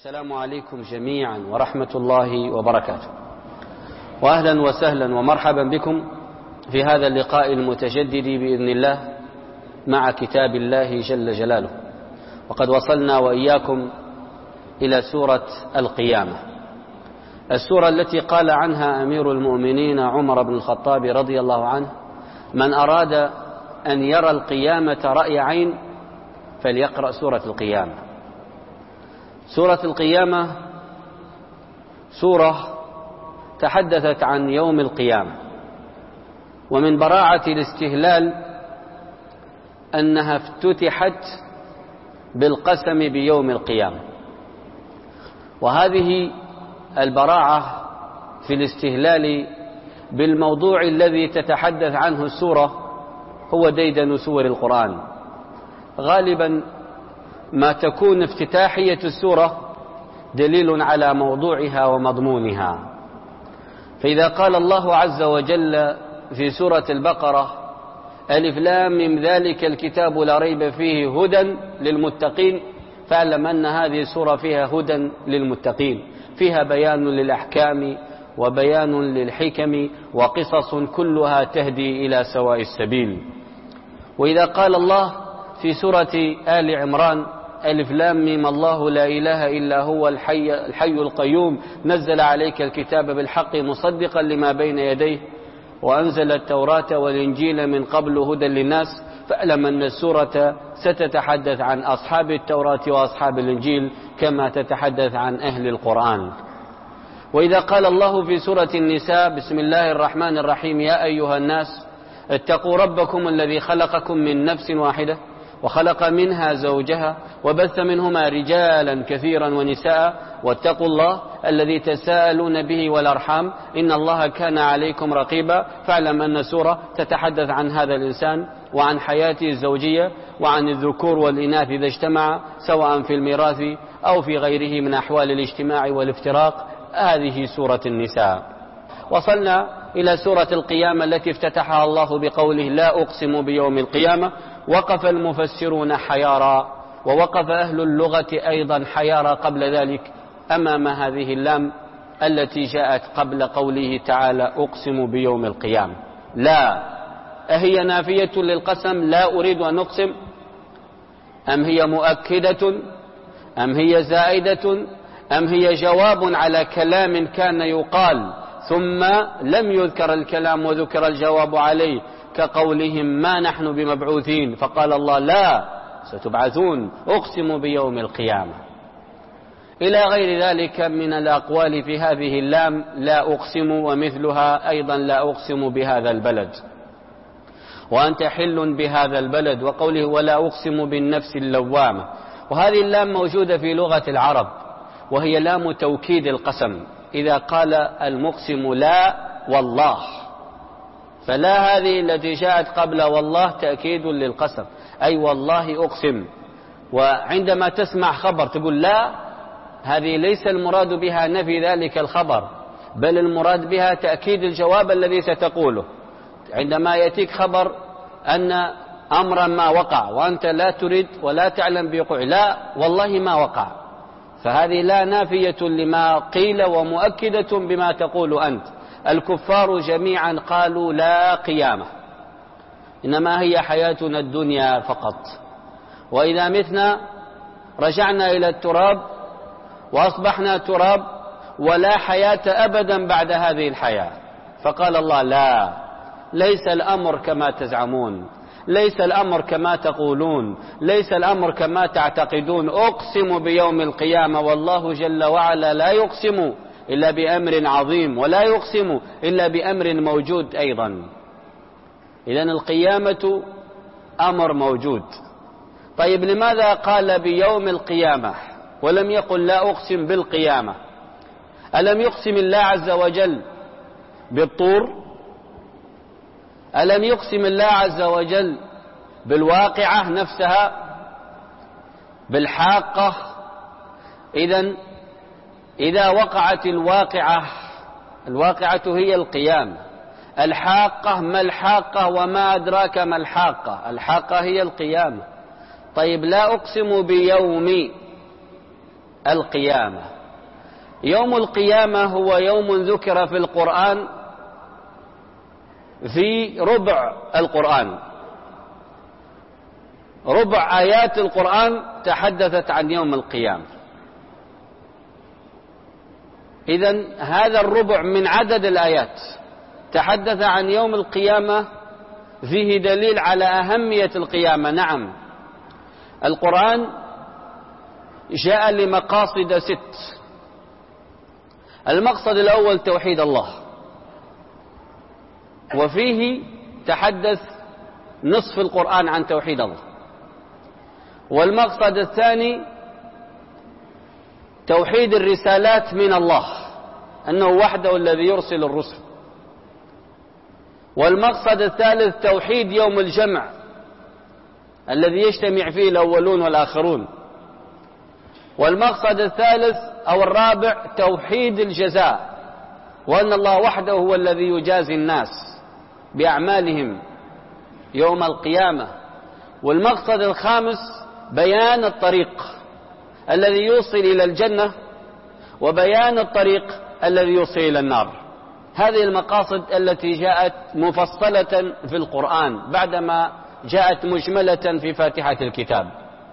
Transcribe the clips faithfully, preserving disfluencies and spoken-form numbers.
السلام عليكم جميعا ورحمة الله وبركاته، وأهلا وسهلا ومرحبا بكم في هذا اللقاء المتجدد بإذن الله مع كتاب الله جل جلاله. وقد وصلنا وإياكم إلى سورة القيامة، السورة التي قال عنها أمير المؤمنين عمر بن الخطاب رضي الله عنه: من أراد أن يرى القيامة رأي عين فليقرأ سورة القيامة. سورة القيامة سورة تحدثت عن يوم القيامة، ومن براعة الاستهلال أنها افتتحت بالقسم بيوم القيامة، وهذه البراعة في الاستهلال بالموضوع الذي تتحدث عنه السورة هو ديدن سور القرآن. غالبا ما تكون افتتاحية السورة دليل على موضوعها ومضمونها، فإذا قال الله عز وجل في سورة البقرة: ألف لام ميم ذلك الكتاب لا ريب فيه هدى للمتقين، فاعلم أن هذه السورة فيها هدى للمتقين، فيها بيان للأحكام وبيان للحكم وقصص كلها تهدي إلى سواء السبيل. وإذا قال الله في سورة آل عمران: ألف لام ميم الله لا إله إلا هو الحي, الحي القيوم نزل عليك الكتاب بالحق مصدقا لما بين يديه وأنزل التوراة والإنجيل من قبل هدى للناس، فاعلم أن السورة ستتحدث عن أصحاب التوراة وأصحاب الإنجيل كما تتحدث عن أهل القرآن. وإذا قال الله في سورة النساء: بسم الله الرحمن الرحيم يا أيها الناس اتقوا ربكم الذي خلقكم من نفس واحدة وخلق منها زوجها وبث منهما رجالا كثيرا ونساء واتقوا الله الذي تساءلون به والأرحام إن الله كان عليكم رقيبا، فاعلم أن سورة تتحدث عن هذا الإنسان وعن حياته الزوجية وعن الذكور والإناث إذا اجتمع، سواء في الميراث أو في غيره من أحوال الاجتماع والافتراق. هذه سورة النساء. وصلنا إلى سورة القيامة التي افتتحها الله بقوله: لا أقسم بيوم القيامة. وقف المفسرون حيارى، ووقف أهل اللغة أيضا حيارى قبل ذلك أمام هذه اللام التي جاءت قبل قوله تعالى: أقسم بيوم القيامة. لا، أهي نافية للقسم لا أريد أن أقسم، أم هي مؤكدة، أم هي زائدة، أم هي جواب على كلام كان يقال ثم لم يذكر الكلام وذكر الجواب عليه، كقولهم: ما نحن بمبعوثين، فقال الله: لا، ستبعثون، أقسم بيوم القيامة، إلى غير ذلك من الأقوال في هذه اللام: لا أقسم، ومثلها أيضا: لا أقسم بهذا البلد، وأنت حل بهذا البلد، وقوله: ولا أقسم بالنفس اللوامة. وهذه اللام موجودة في لغة العرب، وهي لام توكيد القسم. إذا قال المقسم لا والله، فلا هذه التي جاءت قبل والله تأكيد للقسم، أي والله أقسم. وعندما تسمع خبر تقول لا، هذه ليس المراد بها نفي ذلك الخبر، بل المراد بها تأكيد الجواب الذي ستقوله. عندما يأتيك خبر أن أمرا ما وقع وأنت لا تريد ولا تعلم بوقوع، لا والله ما وقع، فهذه لا نافية لما قيل ومؤكدة بما تقول أنت. الكفار جميعا قالوا لا قيامة، إنما هي حياتنا الدنيا فقط، وإذا متنا رجعنا إلى التراب وأصبحنا تراب، ولا حياة أبدا بعد هذه الحياة. فقال الله: لا، ليس الأمر كما تزعمون، ليس الأمر كما تقولون، ليس الأمر كما تعتقدون. أقسم بيوم القيامة، والله جل وعلا لا يقسم إلا بأمر عظيم، ولا يقسم إلا بأمر موجود أيضا. إذن القيامة أمر موجود. طيب، لماذا قال بيوم القيامة ولم يقل لا أقسم بالقيامة؟ ألم يقسم الله عز وجل بالطور؟ ألم يقسم الله عز وجل بالواقعة نفسها، بالحاقة؟ إذن إذا وقعت الواقعة، الواقعة هي القيامة، الحاقة ما الحاقة وما أدراك ما الحاقة؟ الحاقة هي القيامة. طيب، لا أقسم بيوم القيامة. يوم القيامة هو يوم ذكر في القرآن في ربع القرآن، ربع آيات القرآن تحدثت عن يوم القيامة. إذن هذا الربع من عدد الآيات تحدث عن يوم القيامة، فيه دليل على أهمية القيامة. نعم، القرآن جاء لمقاصد ست. المقصد الأول توحيد الله، وفيه تحدث نصف القرآن عن توحيد الله. والمقصد الثاني توحيد الرسالات من الله، أنه وحده الذي يرسل الرسل. والمقصد الثالث توحيد يوم الجمع الذي يجتمع فيه الأولون والآخرون. والمقصد الثالث أو الرابع توحيد الجزاء، وأن الله وحده هو الذي يجازي الناس بأعمالهم يوم القيامة. والمقصد الخامس بيان الطريق الذي يوصل إلى الجنة، وبيان الطريق الذي يوصل إلى النار. هذه المقاصد التي جاءت مفصلة في القرآن بعدما جاءت مجملة في فاتحة الكتاب.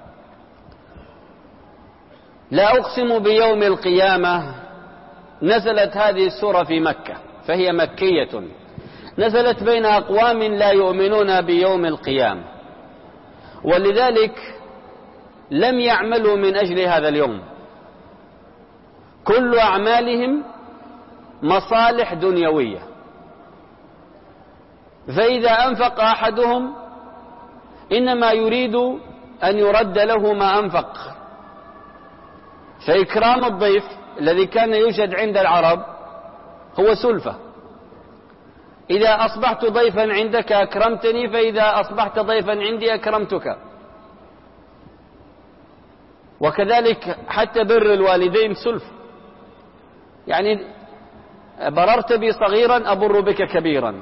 لا أقسم بيوم القيامة نزلت هذه السورة في مكة، فهي مكية، نزلت بين أقوام لا يؤمنون بيوم القيامة، ولذلك لم يعملوا من أجل هذا اليوم. كل أعمالهم مصالح دنيوية، فإذا أنفق أحدهم إنما يريد أن يرد له ما أنفق. فإكرام الضيف الذي كان يوجد عند العرب هو سلفة. إذا أصبحت ضيفا عندك أكرمتني، فإذا أصبحت ضيفا عندي أكرمتك. وكذلك حتى بر الوالدين سلف، يعني بررت بي صغيرا أبر بك كبيرا،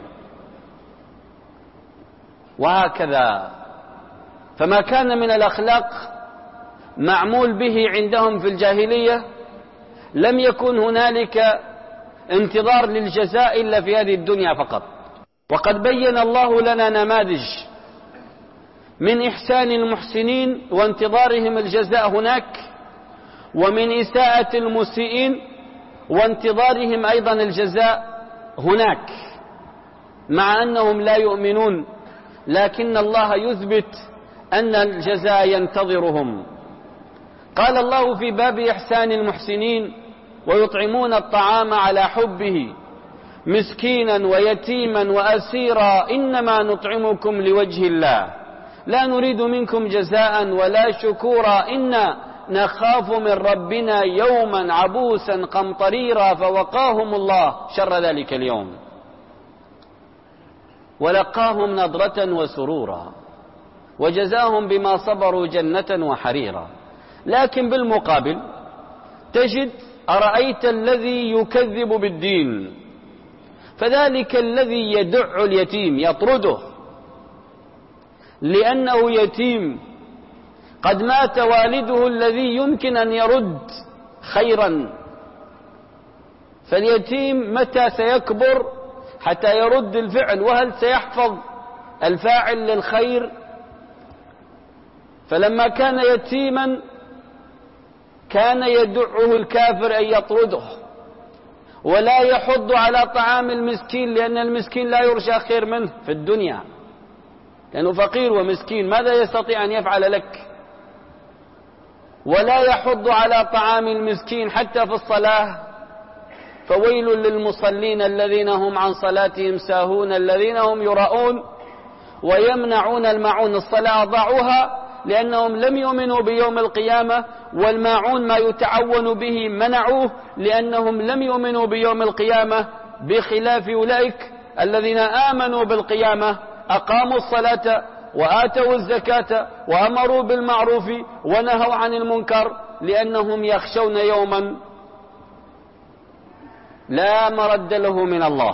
وهكذا. فما كان من الأخلاق معمول به عندهم في الجاهلية، لم يكن هنالك انتظار للجزاء إلا في هذه الدنيا فقط. وقد بين الله لنا نماذج من إحسان المحسنين وانتظارهم الجزاء هناك، ومن إساءة المسيئين وانتظارهم أيضا الجزاء هناك، مع أنهم لا يؤمنون، لكن الله يثبت أن الجزاء ينتظرهم. قال الله في باب إحسان المحسنين: ويطعمون الطعام على حبه مسكينا ويتيما وأسيرا إنما نطعمكم لوجه الله لا نريد منكم جزاء ولا شكورا إنا نخاف من ربنا يوما عبوسا قمطريرا فوقاهم الله شر ذلك اليوم ولقاهم نضرة وسرورا وجزاهم بما صبروا جنة وحريرا. لكن بالمقابل تجد: أرأيت الذي يكذب بالدين فذلك الذي يدع اليتيم يطرده لأنه يتيم قد مات والده الذي يمكن أن يرد خيرا. فاليتيم متى سيكبر حتى يرد الفعل؟ وهل سيحفظ الفاعل للخير؟ فلما كان يتيما كان يدعه الكافر أن يطرده ولا يحض على طعام المسكين، لأن المسكين لا يرجى خير منه في الدنيا، لأنه فقير ومسكين، ماذا يستطيع أن يفعل لك؟ ولا يحض على طعام المسكين حتى في الصلاة: فويل للمصلين الذين هم عن صلاتهم ساهون الذين هم يراءون ويمنعون الماعون. الصلاة ضاعوها لأنهم لم يؤمنوا بيوم القيامة، والماعون ما يتعون به منعوه لأنهم لم يؤمنوا بيوم القيامة، بخلاف أولئك الذين آمنوا بالقيامة أقاموا الصلاة وآتوا الزكاة وأمروا بالمعروف ونهوا عن المنكر، لأنهم يخشون يوما لا مرد له من الله.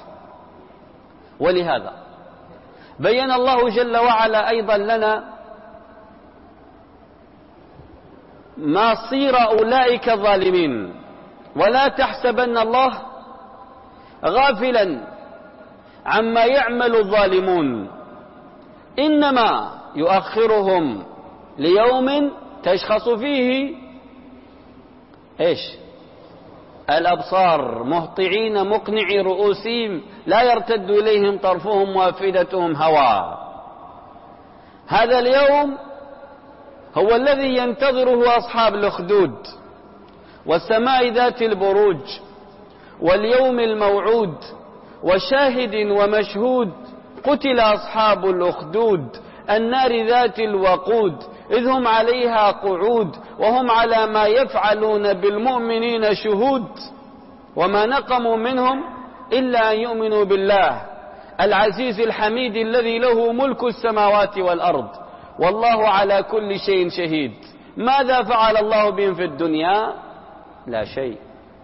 ولهذا بين الله جل وعلا أيضا لنا مصير أولئك الظالمين. ولا تحسبن الله غافلا عما يعمل الظالمون، إنما يؤخرهم ليوم تشخص فيه إيش الأبصار مهطعين مقنعي رؤوسهم لا يرتد إليهم طرفهم وأفئدتهم هواء. هذا اليوم هو الذي ينتظره أصحاب الأخدود، والسماء ذات البروج، واليوم الموعود، وشاهد ومشهود. قتل أصحاب الأخدود النار ذات الوقود، إذ هم عليها قعود وهم على ما يفعلون بالمؤمنين شهود. وما نقموا منهم إلا أن يؤمنوا بالله العزيز الحميد الذي له ملك السماوات والأرض والله على كل شيء شهيد. ماذا فعل الله بهم في الدنيا؟ لا شيء.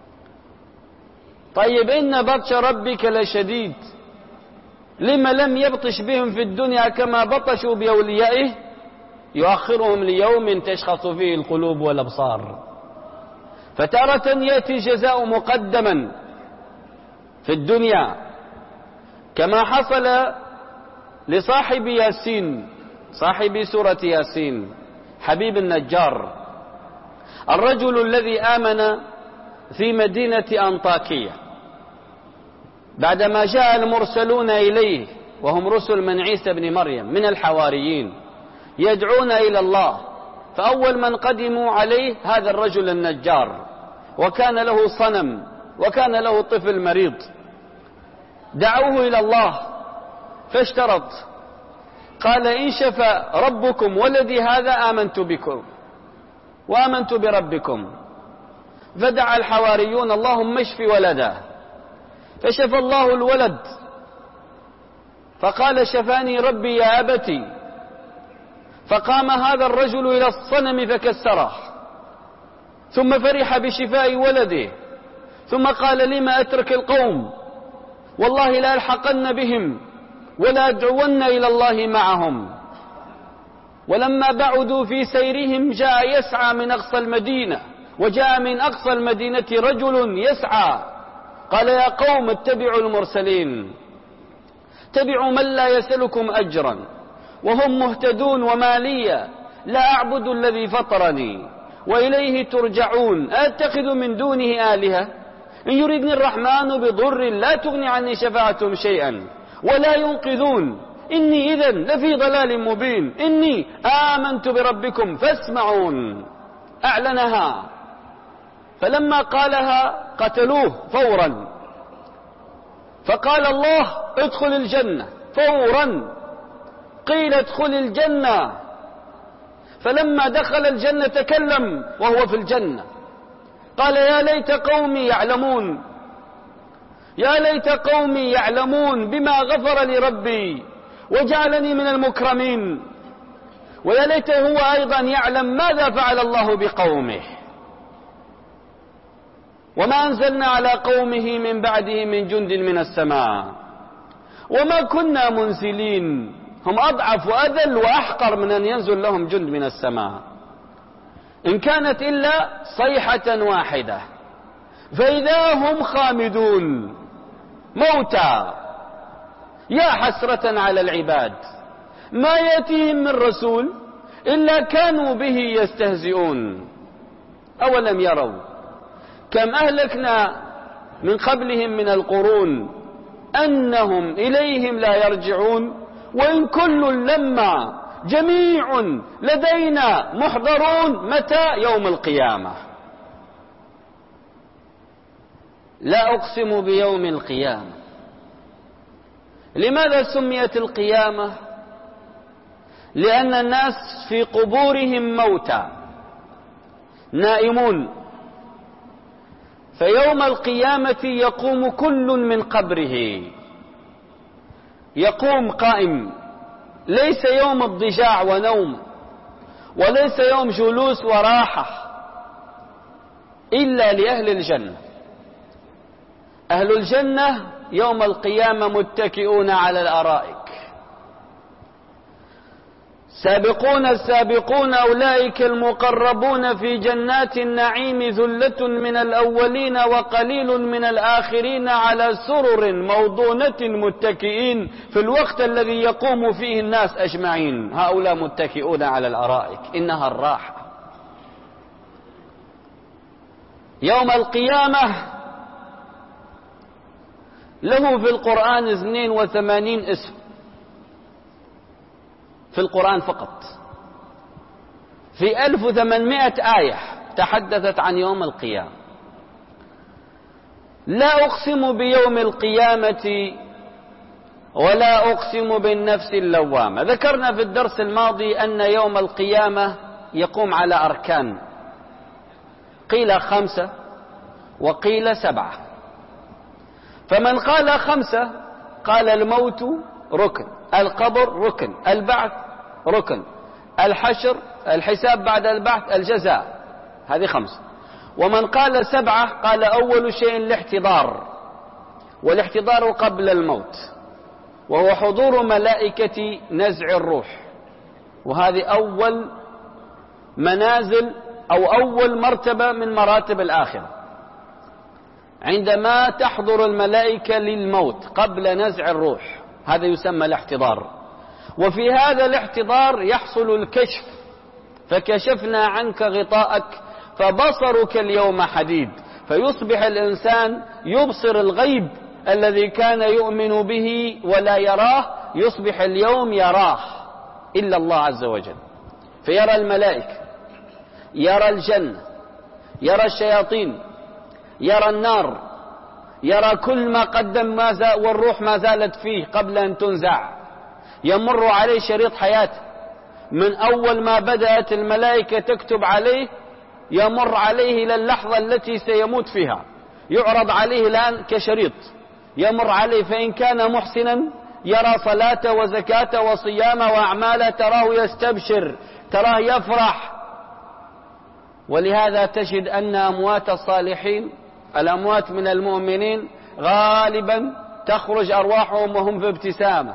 طيب إن بطش ربك لشديد، لما لم يبطش بهم في الدنيا كما بطشوا بأوليائه؟ يؤخرهم ليوم تشخص فيه القلوب والأبصار. فتارة يأتي الجزاء مقدما في الدنيا كما حصل لصاحب ياسين، صاحب سورة ياسين، حبيب النجار، الرجل الذي آمن في مدينة أنطاكية بعدما جاء المرسلون إليه وهم رسل من عيسى بن مريم من الحواريين يدعون إلى الله. فأول من قدموا عليه هذا الرجل النجار، وكان له صنم وكان له طفل مريض. دعوه إلى الله فاشترط، قال إن شفى ربكم ولدي هذا آمنت بكم وآمنت بربكم. فدعا الحواريون اللهم اشف ولده، فشفى الله الولد، فقال شفاني ربي يا أبتي. فقام هذا الرجل إلى الصنم فكسره، ثم فرح بشفاء ولده، ثم قال لما أترك القوم، والله لا ألحقن بهم ولا أدعون إلى الله معهم. ولما بعدوا في سيرهم جاء يسعى من أقصى المدينة، وجاء من أقصى المدينة رجل يسعى، قال يا قوم اتبعوا المرسلين، اتبعوا من لا يسألكم أجرا وهم مهتدون، وما لي لا أعبد الذي فطرني وإليه ترجعون، أتخذ من دونه آلهة إن يردني الرحمن بضر لا تغني عني شفاعتهم شيئا ولا ينقذون، إني إذن لفي ضلال مبين، إني آمنت بربكم فاسمعون. أعلنها، فلما قالها قتلوه فورا. فقال الله ادخل الجنة فورا، قيل ادخل الجنة. فلما دخل الجنة تكلم وهو في الجنة، قال يا ليت قومي يعلمون، يا ليت قومي يعلمون بما غفر لي ربي وجعلني من المكرمين، ويا ليت هو أيضا يعلم ماذا فعل الله بقومه. وما أنزلنا على قومه من بعده من جند من السماء وما كنا منزلين. هم أضعف وأذل وأحقر من أن ينزل لهم جند من السماء، إن كانت إلا صيحة واحدة فإذا هم خامدون موتى. يا حسرة على العباد ما يأتيهم من رسول إلا كانوا به يستهزئون. أولم يروا كم أهلكنا من قبلهم من القرون أنهم إليهم لا يرجعون، وإن كل لما جميع لدينا محضرون. متى؟ يوم القيامة. لا أقسم بيوم القيامة. لماذا سميت القيامة؟ لأن الناس في قبورهم موتى نائمون، فيوم القيامة يقوم كل من قبره، يقوم قائم. ليس يوم اضطجاع ونوم، وليس يوم جلوس وراحة، إلا لأهل الجنة. أهل الجنة يوم القيامة متكئون على الأرائك، السابقون السابقون أولئك المقربون في جنات النعيم ذلة من الأولين وقليل من الآخرين على سرر موضونة متكئين في الوقت الذي يقوم فيه الناس أجمعين. هؤلاء متكئون على الأرائك، إنها الراحة. يوم القيامة له في القرآن اثنين وثمانين اسم في القرآن فقط، في ألف وثمانمائة آية تحدثت عن يوم القيامة. لا أقسم بيوم القيامة ولا أقسم بالنفس اللوامة. ذكرنا في الدرس الماضي أن يوم القيامة يقوم على أركان، قيل خمسة وقيل سبعة. فمن قال خمسة قال الموت ركن، القبر ركن، البعث ركن، الحشر الحساب بعد البعث، الجزاء، هذه خمسة. ومن قال سبعة قال أول شيء الاحتضار، والاحتضار قبل الموت، وهو حضور ملائكة نزع الروح، وهذه أول منازل أو أول مرتبة من مراتب الآخرة، عندما تحضر الملائكة للموت قبل نزع الروح، هذا يسمى الاحتضار. وفي هذا الاحتضار يحصل الكشف، فكشفنا عنك غطاءك فبصرك اليوم حديد، فيصبح الإنسان يبصر الغيب الذي كان يؤمن به ولا يراه، يصبح اليوم يراه إلا الله عز وجل، فيرى الملائكة، يرى الجنة، يرى الشياطين، يرى النار، يرى كل ما قدم ما زال والروح ما زالت فيه قبل أن تنزع. يمر عليه شريط حياته من أول ما بدأت الملائكة تكتب عليه، يمر عليه إلى اللحظة التي سيموت فيها، يعرض عليه الآن كشريط يمر عليه. فإن كان محسنا يرى صلاة وزكاة وصيام وأعمال، تراه يستبشر، تراه يفرح. ولهذا تجد أن أموات الصالحين، الأموات من المؤمنين، غالبا تخرج أرواحهم وهم في ابتسامة.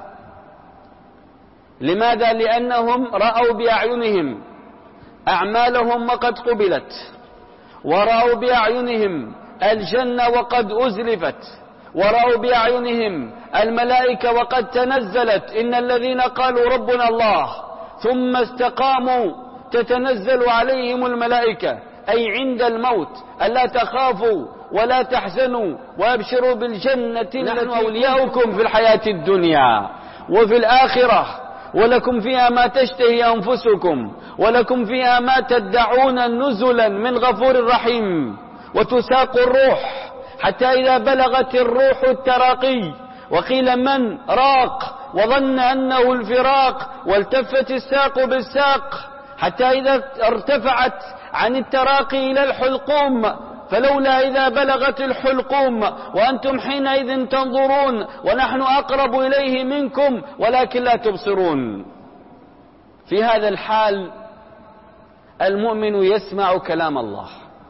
لماذا؟ لأنهم رأوا بأعينهم أعمالهم وقد قبلت، ورأوا بأعينهم الجنة وقد أزلفت، ورأوا بأعينهم الملائكة وقد تنزلت. إن الذين قالوا ربنا الله ثم استقاموا تتنزل عليهم الملائكة، أي عند الموت، ألا تخافوا ولا تحزنوا وأبشروا بالجنة، نحن أولياؤكم في الحياة الدنيا وفي الآخرة، ولكم فيها ما تشتهي أنفسكم، ولكم فيها ما تدعون نزلا من غفور رحيم. وتساق الروح حتى إذا بلغت الروح التراقي وقيل من راق وظن أنه الفراق، والتفت الساق بالساق، حتى إذا ارتفعت عن التراقي إلى الحلقوم، فلولا إذا بلغت الحلقوم وأنتم حينئذ تنظرون ونحن أقرب إليه منكم ولكن لا تبصرون. في هذا الحال المؤمن يسمع كلام الله: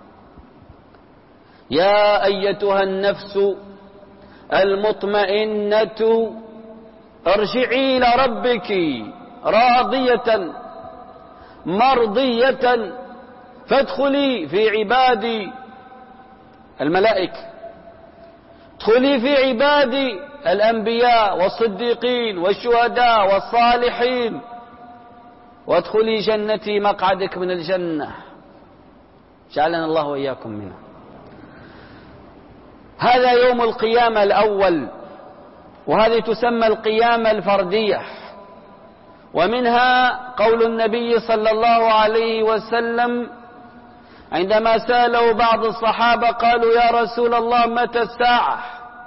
يا أيتها النفس المطمئنة ارجعي إلى ربك راضية مرضية فادخلي في عبادي. الملائكة: ادخلي في عبادي الأنبياء والصديقين والشهداء والصالحين، وادخلي جنتي، مقعدك من الجنة، جعلنا الله وإياكم منها. هذا يوم القيامة الأول، وهذه تسمى القيامة الفردية. ومنها قول النبي صلى الله عليه وسلم عندما سأله بعض الصحابة قالوا: يا رسول الله متى الساعة؟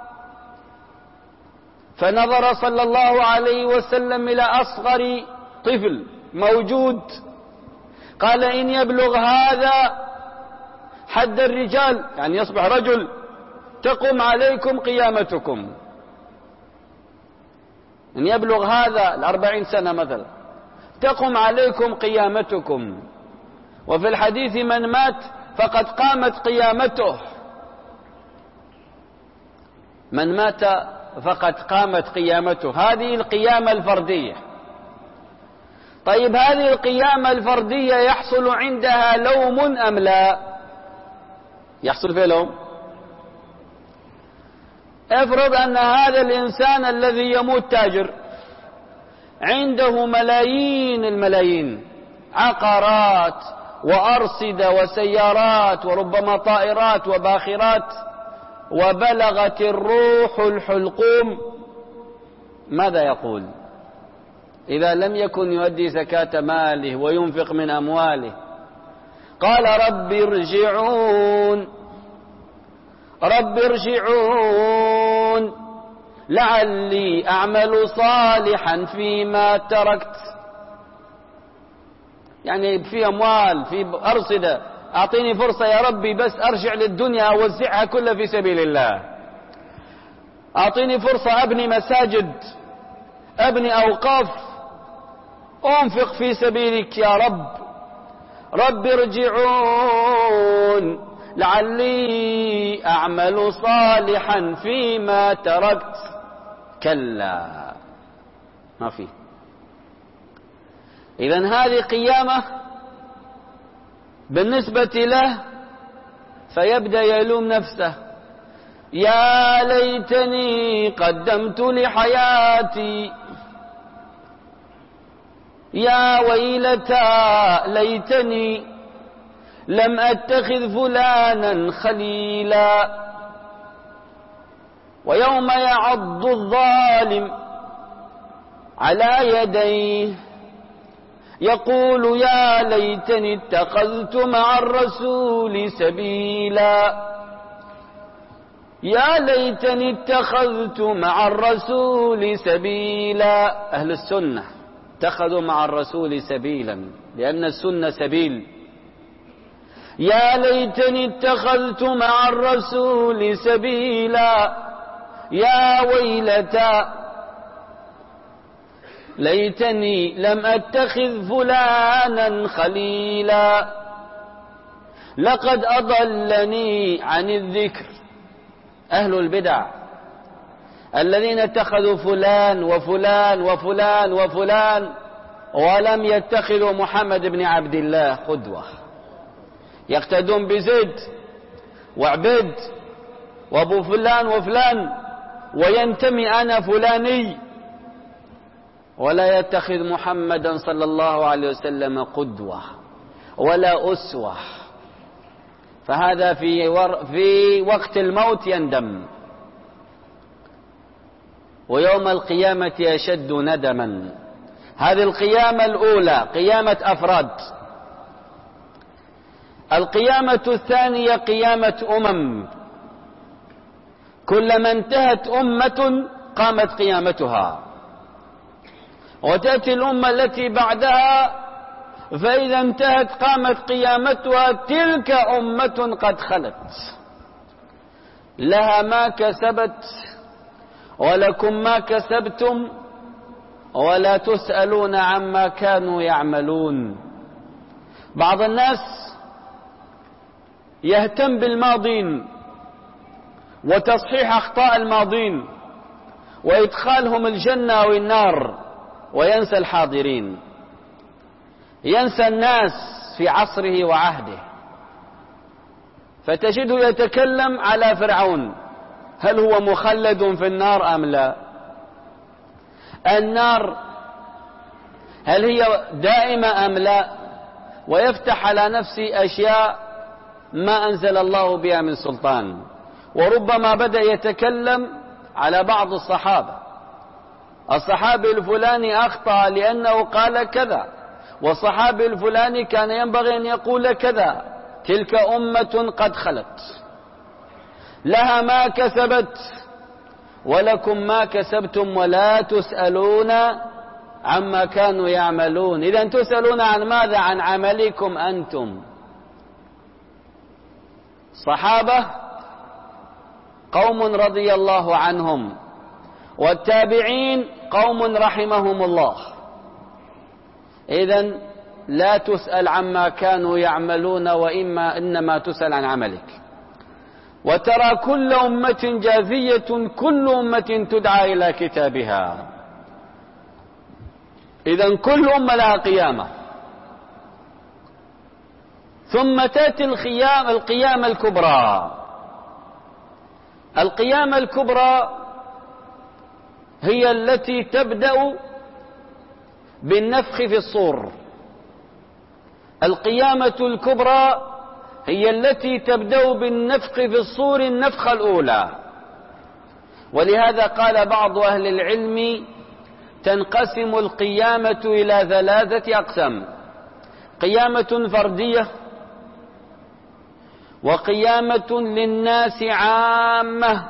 فنظر صلى الله عليه وسلم إلى أصغر طفل موجود، قال: إن يبلغ هذا حد الرجال، يعني يصبح رجل، تقوم عليكم قيامتكم. إن يبلغ هذا الأربعين سنة مثلا تقوم عليكم قيامتكم. وفي الحديث: من مات فقد قامت قيامته. من مات فقد قامت قيامته. هذه القيامة الفردية. طيب هذه القيامة الفردية يحصل عندها لوم أم لا؟ يحصل فيه لوم. افرض أن هذا الإنسان الذي يموت تاجر عنده ملايين الملايين، عقارات وأرصدة وسيارات وربما طائرات وباخرات، وبلغت الروح الحلقوم، ماذا يقول إذا لم يكن يؤدي زكاة ماله وينفق من أمواله؟ قال رب ارجعون رب ارجعون لعلي أعمل صالحا فيما تركت. يعني في أموال، في أرصدة، أعطيني فرصة يا ربي بس أرجع للدنيا أوزعها كلها في سبيل الله. أعطيني فرصة أبني مساجد، أبني أوقاف، أنفق في سبيلك يا رب. رب ارجعون لعلي أعمل صالحا فيما تركت. كلا، ما في. إذن هذه قيامة بالنسبة له، فيبدأ يلوم نفسه: يا ليتني قدمت لحياتي، يا ويلتى ليتني لم أتخذ فلانا خليلا. ويوم يعض الظالم على يديه يقول يا ليتني اتخذت مع الرسول سبيلا، يا ليتني اتخذت مع الرسول سبيلا. أهل السنة اتخذوا مع الرسول سبيلا لأن السنة سبيل. يا ليتني اتخذت مع الرسول سبيلا، يا ويلتى ليتني لم أتخذ فلانا خليلا، لقد أضلني عن الذكر. أهل البدع الذين اتخذوا فلان وفلان وفلان وفلان ولم يتخذوا محمد بن عبد الله قدوة، يقتدون بزيد وعبيد وابو فلان وفلان، وينتمي أنا فلاني، ولا يتخذ محمدا صلى الله عليه وسلم قدوة ولا أسوة. فهذا في, ور في وقت الموت يندم، ويوم القيامة يشد ندما. هذه القيامة الأولى قيامة أفراد. القيامة الثانية قيامة أمم، كلما انتهت أمة قامت قيامتها، وتأتي الأمة التي بعدها، فإذا انتهت قامت قيامتها تلك أمة قد خلت، لها ما كسبت ولكم ما كسبتم ولا تسألون عما كانوا يعملون. بعض الناس يهتم بالماضين وتصحيح أخطاء الماضين وإدخالهم الجنة أو النار، وينسى الحاضرين، ينسى الناس في عصره وعهده. فتجده يتكلم على فرعون: هل هو مخلد في النار أم لا؟ النار هل هي دائمة أم لا؟ ويفتح على نفسه أشياء ما أنزل الله بها من سلطان. وربما بدأ يتكلم على بعض الصحابة: الصحابي الفلاني أخطأ لأنه قال كذا، والصحابي الفلاني كان ينبغي أن يقول كذا. تلك أمة قد خلت، لها ما كسبت ولكم ما كسبتم ولا تسألون عما كانوا يعملون. إذن تسألون عن ماذا؟ عن عملكم أنتم. صحابة قوم رضي الله عنهم، والتابعين قوم رحمهم الله. إذن لا تسأل عما كانوا يعملون، وإما إنما تسأل عن عملك. وترى كل أمة جاثية، كل أمة تدعى إلى كتابها. إذن كل أمة لها قيامة. ثم تأتي القيام القيامة الكبرى. القيامة الكبرى هي التي تبدأ بالنفخ في الصور. القيامة الكبرى هي التي تبدأ بالنفخ في الصور النفخة الأولى. ولهذا قال بعض أهل العلم تنقسم القيامة إلى ثلاثة أقسام: قيامة فردية، وقيامة للناس عامة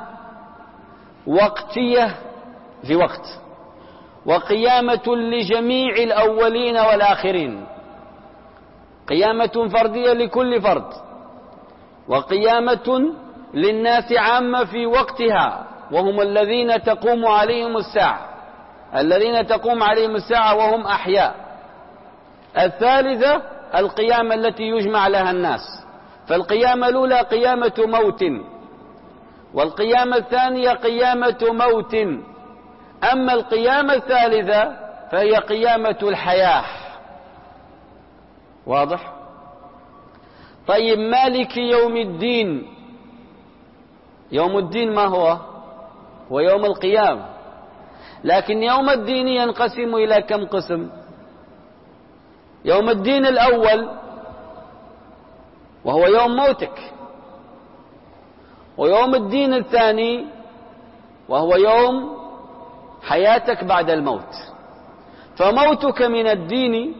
وقتية في وقت، وقيامة لجميع الأولين والآخرين. قيامة فردية لكل فرد، وقيامة للناس عامة في وقتها وهم الذين تقوم عليهم الساعة الذين تقوم عليهم الساعة وهم أحياء. الثالثة القيامة التي يجمع لها الناس، فالقيامة الأولى قيامة موت، والقيامة الثانية قيامة موت، أما القيامة الثالثة فهي قيامة الحياة. واضح؟ طيب، مالك يوم الدين، يوم الدين ما هو؟ هو يوم القيامة، لكن يوم الدين ينقسم إلى كم قسم؟ يوم الدين الأول وهو يوم موتك، ويوم الدين الثاني وهو يوم حياتك بعد الموت. فموتك من الدين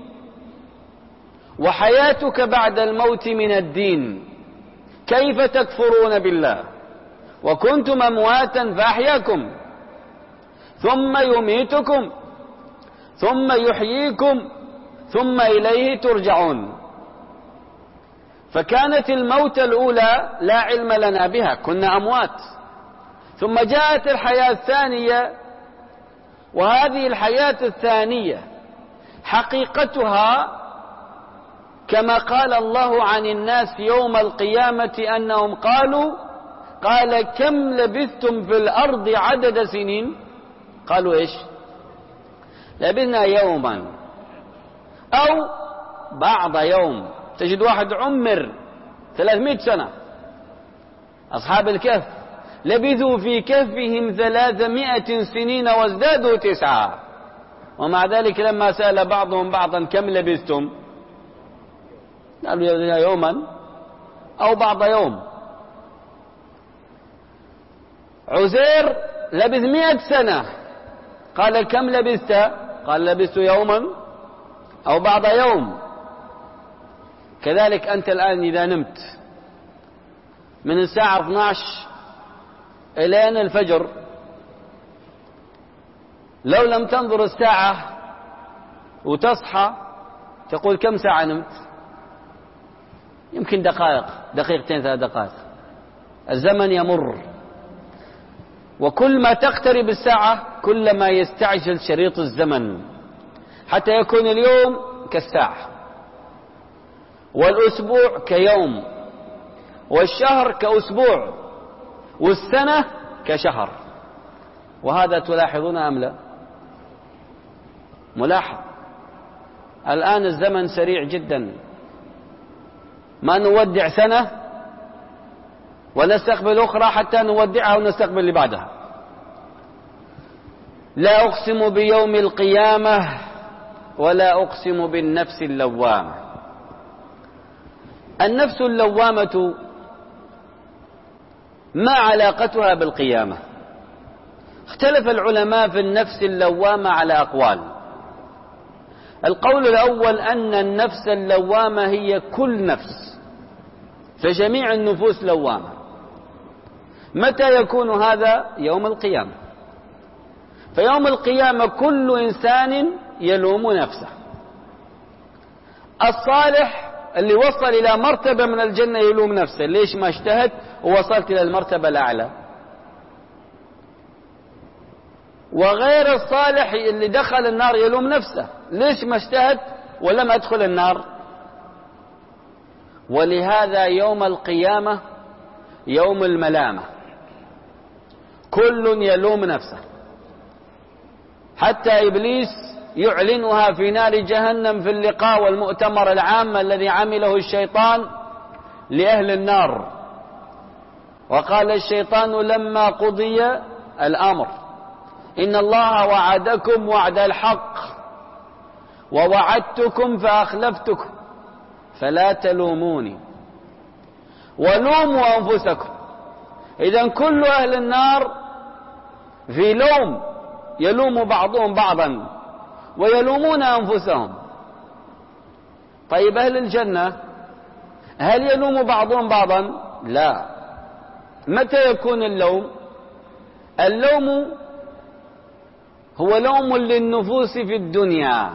وحياتك بعد الموت من الدين. كيف تكفرون بالله وكنتم أمواتا فأحياكم ثم يميتكم ثم يحييكم ثم إليه ترجعون. فكانت الموت الأولى لا علم لنا بها، كنا أموات، ثم جاءت الحياة الثانية، وهذه الحياة الثانية حقيقتها كما قال الله عن الناس يوم القيامة أنهم قالوا قال كم لبثتم في الأرض عدد سنين؟ قالوا إيش؟ لبثنا يوما أو بعض يوم. تجد واحد عمر ثلاثمائة سنة. أصحاب الكهف لبثوا في كهفهم ثلاثمائة سنين وازدادوا تسعة، ومع ذلك لما سأل بعضهم بعضا كم لبثتم قالوا لبثنا يوما أو بعض يوم. عزير لبث مئة سنة، قال كم لبثت؟ قال لبثت يوما أو بعض يوم. كذلك أنت الآن إذا نمت من الساعة اثني عشر إلى الفجر، لو لم تنظر الساعة وتصحى تقول كم ساعة نمت؟ يمكن دقائق، دقيقتين ثلاث دقائق. الزمن يمر، وكل ما تقترب الساعة كلما يستعجل شريط الزمن حتى يكون اليوم كالساعة، والأسبوع كيوم، والشهر كأسبوع، والسنة كشهر. وهذا تلاحظون أم لا؟ ملاحظ. الآن الزمن سريع جدا، ما نودع سنة ونستقبل أخرى حتى نودعها ونستقبل اللي بعدها. لا أقسم بيوم القيامة ولا أقسم بالنفس اللوامة. النفس اللوامة ما علاقتها بالقيامة؟ اختلف العلماء في النفس اللوامة على أقوال. القول الأول أن النفس اللوامة هي كل نفس، فجميع النفوس لوامة. متى يكون هذا؟ يوم القيامة. فيوم القيامة كل إنسان يلوم نفسه. الصالح اللي وصل إلى مرتبة من الجنة يلوم نفسه، ليش ما اجتهد ووصلت إلى المرتبة الأعلى؟ وغير الصالح اللي دخل النار يلوم نفسه، ليش ما اجتهد ولم أدخل النار؟ ولهذا يوم القيامة يوم الملامة، كل يلوم نفسه، حتى إبليس يعلنها في نار جهنم في اللقاء والمؤتمر العام الذي عمله الشيطان لأهل النار. وقال الشيطان لما قضي الأمر إن الله وعدكم وعد الحق ووعدتكم فأخلفتكم فلا تلوموني ولوموا أنفسكم. إذن كل أهل النار في لوم، يلوم بعضهم بعضا ويلومون أنفسهم. طيب أهل الجنة هل يلوم بعضهم بعضا؟ لا. متى يكون اللوم؟ اللوم هو لوم للنفوس في الدنيا،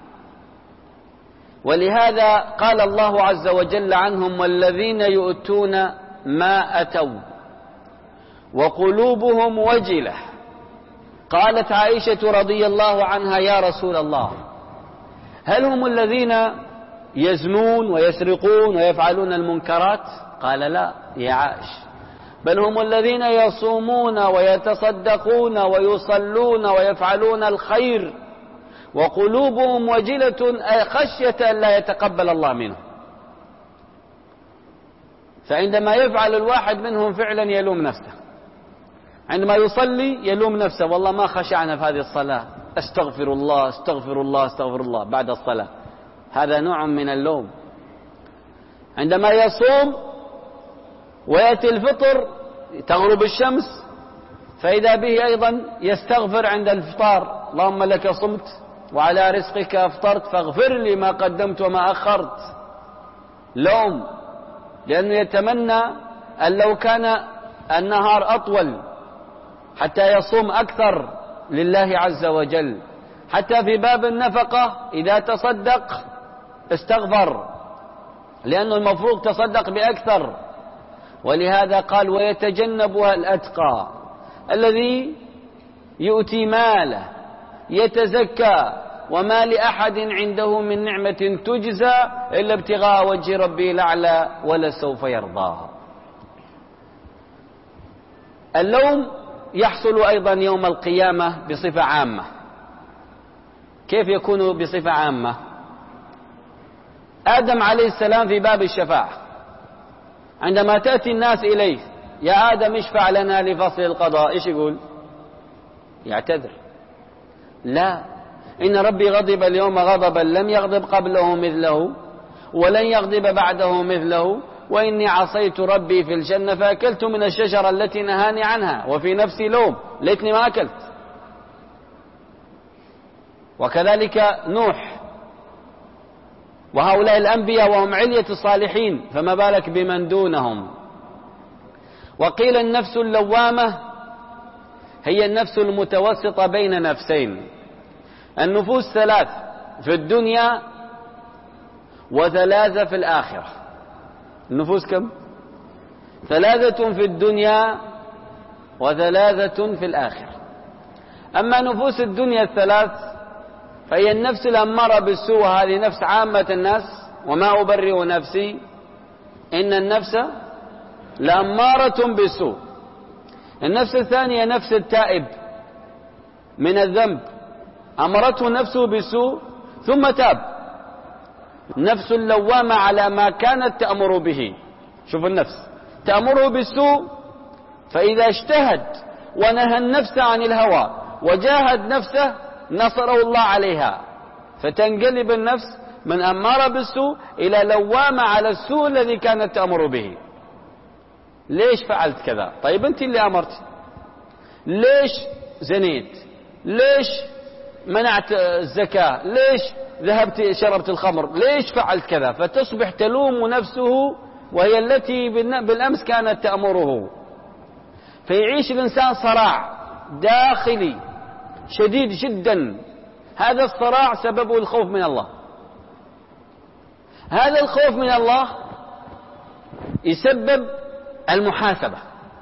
ولهذا قال الله عز وجل عنهم والذين يؤتون ما أتوا وقلوبهم وجلة. قالت عائشة رضي الله عنها يا رسول الله هل هم الذين يزنون ويسرقون ويفعلون المنكرات؟ قال لا يا عائش، بل هم الذين يصومون ويتصدقون ويصلون ويفعلون الخير وقلوبهم وجلة خشية أن لا يتقبل الله منهم. فعندما يفعل الواحد منهم فعلا يلوم نفسه، عندما يصلي يلوم نفسه والله ما خشعنا في هذه الصلاة، استغفر الله استغفر الله استغفر الله بعد الصلاة، هذا نوع من اللوم. عندما يصوم ويأتي الفطر تغرب الشمس فإذا به أيضا يستغفر عند الفطار اللهم لك صمت وعلى رزقك أفطرت فاغفر لي ما قدمت وما أخرت. لوم، لأنه يتمنى أن لو كان النهار أطول حتى يصوم أكثر لله عز وجل. حتى في باب النفقة إذا تصدق استغفر، لأنه المفروض تصدق بأكثر. ولهذا قال ويتجنبها الأتقى الذي يؤتي ماله يتزكى وما لأحد عنده من نعمة تجزى إلا ابتغاء وجه ربه الأعلى ولسوف يرضى. اللوم يحصل أيضا يوم القيامة بصفة عامة. كيف يكون بصفة عامة؟ آدم عليه السلام في باب الشفاعة عندما تأتي الناس إليه يا آدم اشفع لنا لفصل القضاء، إيش يقول؟ يعتذر. لا، إن ربي غضب اليوم غضبا لم يغضب قبله مثله ولن يغضب بعده مثله وإني عصيت ربي في الجنة فأكلت من الشجرة التي نهاني عنها وفي نفسي لوم ليتني ما أكلت. وكذلك نوح وهؤلاء الأنبياء وهم علية الصالحين، فما بالك بمن دونهم. وقيل النفس اللوامة هي النفس المتوسطة بين نفسين. النفوس ثلاث في الدنيا وثلاثة في الآخرة. النفوس كم؟ ثلاثة في الدنيا وثلاثة في الآخرة. أما نفوس الدنيا الثلاث فهي النفس الأمارة بالسوء، هذه نفس عامة الناس وما أبرئ نفسي إن النفس لأمارة بالسوء. النفس الثانية نفس التائب من الذنب أمرته نفسه بالسوء ثم تاب. نفس اللوامة على ما كانت تأمر به. شوف النفس تأمره بالسوء فإذا اجتهد ونهى النفس عن الهوى وجاهد نفسه نصره الله عليها، فتنقلب النفس من أمارة بالسوء إلى لوامة على السوء الذي كانت تأمر به. ليش فعلت كذا؟ طيب أنت اللي أمرت. ليش زنيت؟ ليش منعت الزكاة؟ ليش ذهبت شربت الخمر؟ ليش فعلت كذا؟ فتصبح تلوم نفسه وهي التي بالأمس كانت تأمره. فيعيش الإنسان صراع داخلي شديد جدا. هذا الصراع سببه الخوف من الله. هذا الخوف من الله يسبب المحاسبة،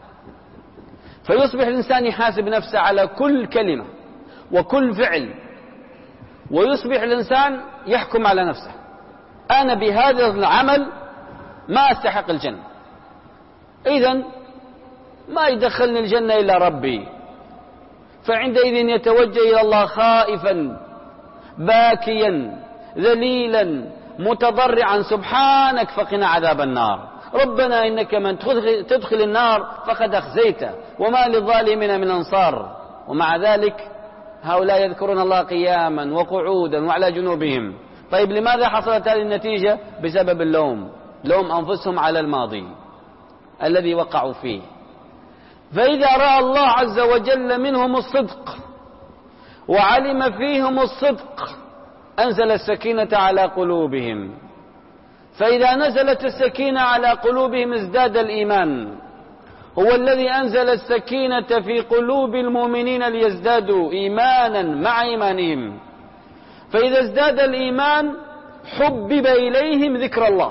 فيصبح الإنسان يحاسب نفسه على كل كلمة وكل فعل، ويصبح الإنسان يحكم على نفسه أنا بهذا العمل ما أستحق الجنة، إذن ما يدخلني الجنة إلا ربي. فعندئذ يتوجه إلى الله خائفا باكيا ذليلا متضرعا: سبحانك فقنا عذاب النار، ربنا إنك من تدخل النار فقد أخزيته وما للظالمين من أنصار. ومع ذلك هؤلاء يذكرون الله قياما وقعودا وعلى جنوبهم. طيب لماذا حصلت هذه النتيجة؟ بسبب اللوم، لوم أنفسهم على الماضي الذي وقعوا فيه. فإذا رأى الله عز وجل منهم الصدق وعلم فيهم الصدق أنزل السكينة على قلوبهم، فإذا نزلت السكينة على قلوبهم ازداد الإيمان. هو الذي أنزل السكينة في قلوب المؤمنين ليزدادوا إيمانا مع إيمانهم. فإذا ازداد الإيمان حبب إليهم ذكر الله،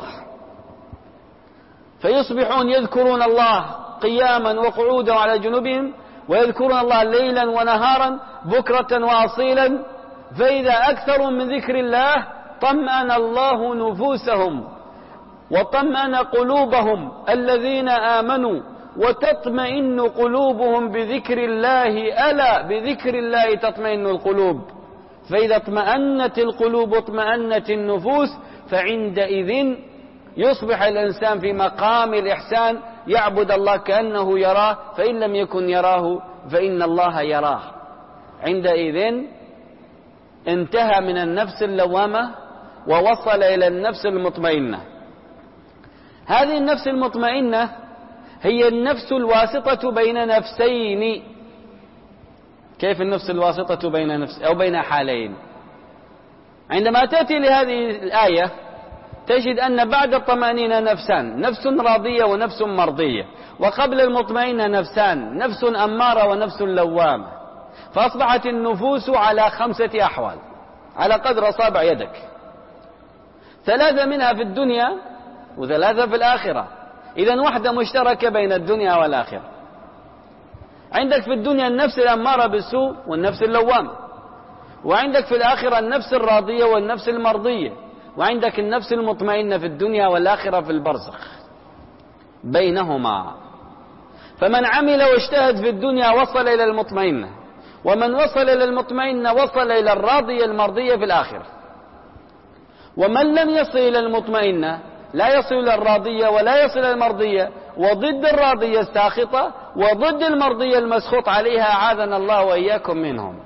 فيصبحون يذكرون الله قياما وقعودا على جنوبهم، ويذكرون الله ليلا ونهارا بكرة وأصيلا. فإذا أكثروا من ذكر الله طمأن الله نفوسهم وطمأن قلوبهم الذين آمنوا، وتطمئن قلوبهم بذكر الله، ألا بذكر الله تطمئن القلوب. فإذا اطمأنت القلوب اطمأنت النفوس، فعندئذ يصبح الإنسان في مقام الإحسان يعبد الله كأنه يراه، فإن لم يكن يراه فإن الله يراه. عندئذ انتهى من النفس اللوامة ووصل إلى النفس المطمئنة. هذه النفس المطمئنة هي النفس الواسطة بين نفسين. كيف النفس الواسطة بين نفس أو بين حالين؟ عندما تأتي لهذه الآية تجد أن بعد الطمأنينة نفسان: نفس راضية ونفس مرضية، وقبل المطمئنة نفسان: نفس أمارة ونفس لوامة. فأصبحت النفوس على خمسة أحوال على قدر أصابع يدك، ثلاثة منها في الدنيا وثلاثة في الآخرة. إذن واحدة مشتركة بين الدنيا والآخرة. عندك في الدنيا النفس الأمارة بالسوء والنفس اللوامة، وعندك في الآخرة النفس الراضية والنفس المرضية، وعندك النفس المطمئنة في الدنيا والآخرة في البرزخ بينهما. فمن عمل واجتهد في الدنيا وصل إلى المطمئنة، ومن وصل إلى المطمئنة وصل إلى الراضية المرضية في الآخرة. ومن لم يصل إلى المطمئنة لا يصل إلى الراضية ولا يصل إلى المرضية، وضد الراضية الساخطة وضد المرضية المسخوط عليها، أعاذنا الله وإياكم منهم.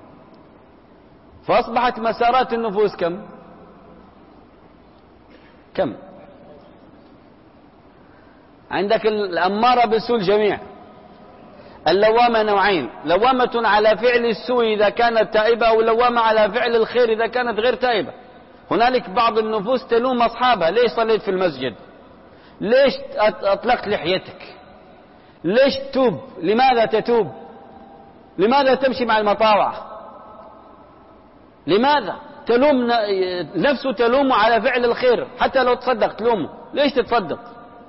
فأصبحت مسارات النفوس كم؟ كم؟ عندك الأمارة بالسوء الجميع. اللوامة نوعين: لوامة على فعل السوء إذا كانت تائبة، أو لوامة على فعل الخير إذا كانت غير تائبة. هنالك بعض النفوس تلوم أصحابها: ليش صليت في المسجد؟ ليش أطلقت لحيتك؟ ليش تتوب؟ لماذا تتوب؟ لماذا تمشي مع المطاوع؟ لماذا تلوم نفسه؟ تلومه على فعل الخير، حتى لو تصدق تلومه: ليش تتصدق؟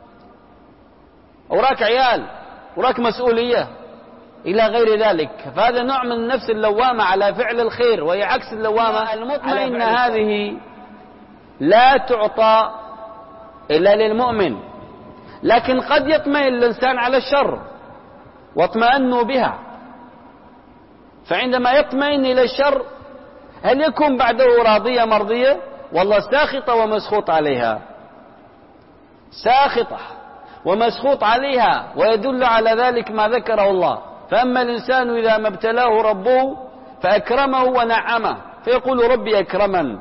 وراك عيال، وراك مسؤولية، إلى غير ذلك. فهذا نوع من النفس اللوامة على فعل الخير، وهي عكس اللوامة المطمئنة. هذه لا تعطى إلا للمؤمن، لكن قد يطمئن الإنسان على الشر واطمأنوا بها. فعندما يطمئن إلى الشر هل يكون بعده راضية مرضية؟ والله ساخطة ومسخوط عليها، ساخطة ومسخوط عليها. ويدل على ذلك ما ذكره الله: فأما الإنسان إذا ما ابتلاه ربه فأكرمه ونعمه فيقول ربي أكرمن،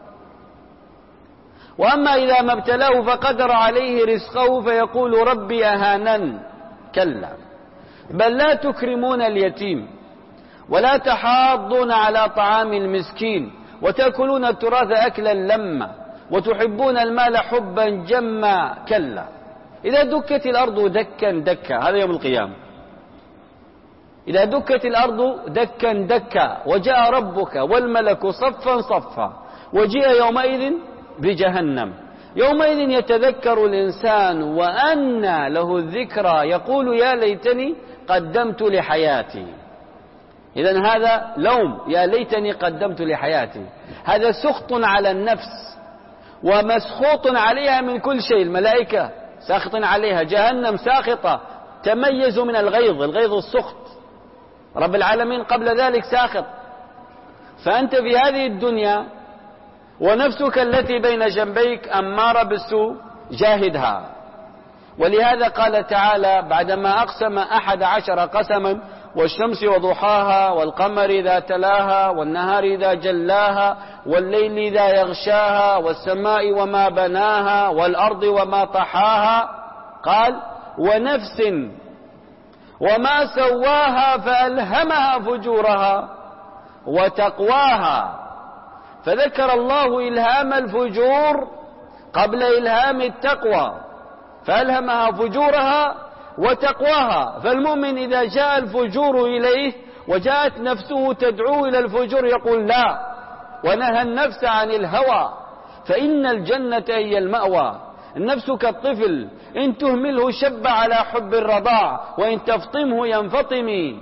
وأما إذا ما ابتلاه فقدر عليه رزقه فيقول ربي أهانن. كلا بل لا تكرمون اليتيم ولا تحاضون على طعام المسكين وتأكلون التراث أكلا لما وتحبون المال حبا جما. كلا إذا دكت الأرض دكا دكا، هذا يوم القيامة. إذا دكت الأرض دكا دكا وجاء ربك والملك صفا صفا وجيء يومئذ بجهنم. يومئذ يتذكر الإنسان وأنى له الذكرى يقول يا ليتني قدمت لحياتي. إذن هذا لوم: يا ليتني قدمت لحياتي. هذا سخط على النفس ومسخوط عليها من كل شيء. الملائكة ساخط عليها، جهنم ساخطة تميز من الغيظ، الغيظ السخط. رب العالمين قبل ذلك ساخط. فأنت في هذه الدنيا ونفسك التي بين جنبيك أمارة بالسوء جاهدها. ولهذا قال تعالى بعدما أقسم أحد عشر قسما: والشمس وضحاها والقمر إذا تلاها والنهار إذا جلاها والليل إذا يغشاها والسماء وما بناها والأرض وما طحاها، قال: ونفس وما سواها فألهمها فجورها وتقواها. فذكر الله إلهام الفجور قبل إلهام التقوى، فألهمها فجورها وتقواها. فالمؤمن إذا جاء الفجور إليه وجاءت نفسه تدعو إلى الفجور يقول لا، ونهى النفس عن الهوى، فإن الجنة هي المأوى. النفس كالطفل إن تهمله شب على حب الرضاع وإن تفطمه ينفطم.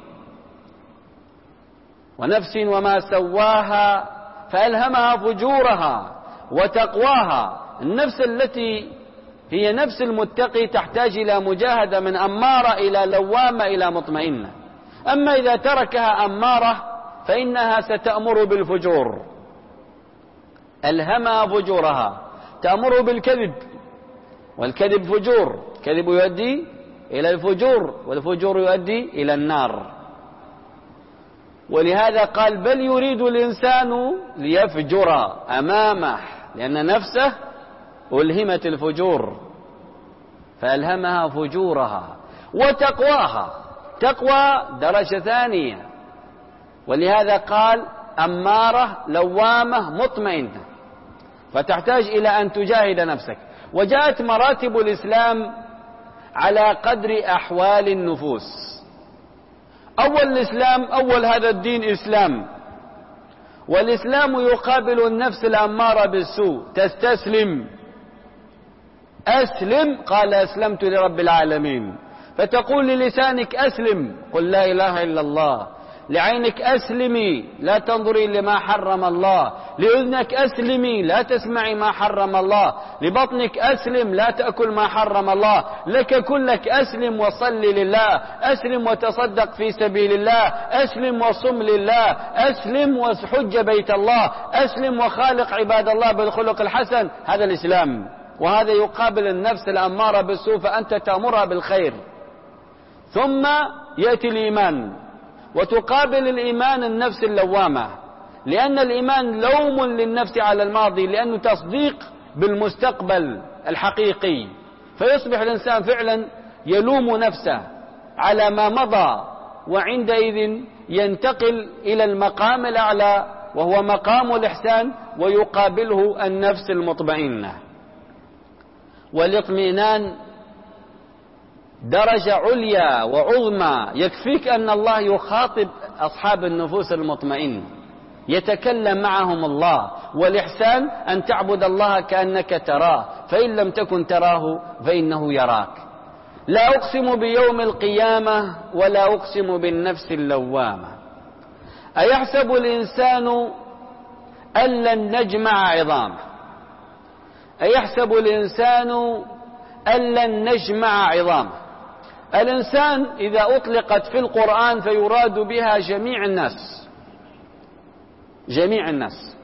ونفس وما سواها فألهمها فجورها وتقواها. النفس التي هي نفس المتقي تحتاج إلى مجاهدة من أمارة إلى لوامة إلى مطمئنة. أما إذا تركها أمارة فإنها ستأمر بالفجور. ألهمها فجورها، تأمر بالكذب، والكذب فجور، الكذب يؤدي إلى الفجور، والفجور يؤدي إلى النار. ولهذا قال: بل يريد الإنسان ليفجر أمامه، لأن نفسه ألهمت الفجور، فألهمها فجورها وتقواها. تقوى درجة ثانية، ولهذا قال: أمارة لوامة مطمئنة، فتحتاج إلى أن تجاهد نفسك. وجاءت مراتب الإسلام على قدر أحوال النفوس. أول الإسلام، أول هذا الدين إسلام، والإسلام يقابل النفس الأمارة بالسوء، تستسلم. أسلم، قال: أسلمت لرب العالمين. فتقول للسانك: أسلم، قل لا إله إلا الله. لعينك: أسلمي، لا تنظري لما حرم الله. لأذنك: أسلمي، لا تسمعي ما حرم الله. لبطنك: أسلم، لا تأكل ما حرم الله. لك كلك أسلم وصل لله، أسلم وتصدق في سبيل الله، أسلم وصم لله، أسلم وحج بيت الله، أسلم وخالق عباد الله بالخلق الحسن. هذا الإسلام. وهذا يقابل النفس الأمارة بالسوء، فأنت تأمرها بالخير. ثم يأتي الإيمان، وتقابل الإيمان النفس اللوامة، لأن الإيمان لوم للنفس على الماضي، لأنه تصديق بالمستقبل الحقيقي، فيصبح الإنسان فعلا يلوم نفسه على ما مضى، وعندئذ ينتقل إلى المقام الأعلى وهو مقام الإحسان، ويقابله النفس المطمئنة. والاطمئنان درجة عليا وعظمى. يكفيك أن الله يخاطب أصحاب النفوس المطمئنة، يتكلم معهم الله. والإحسان أن تعبد الله كأنك تراه، فإن لم تكن تراه فإنه يراك. لا أقسم بيوم القيامة ولا أقسم بالنفس اللوامة. أيحسب الإنسان أن لن نجمع عظامه. أيحسب الإنسان أن لن نجمع عظامه. الإنسان إذا أطلقت في القرآن فيراد بها جميع الناس، جميع الناس،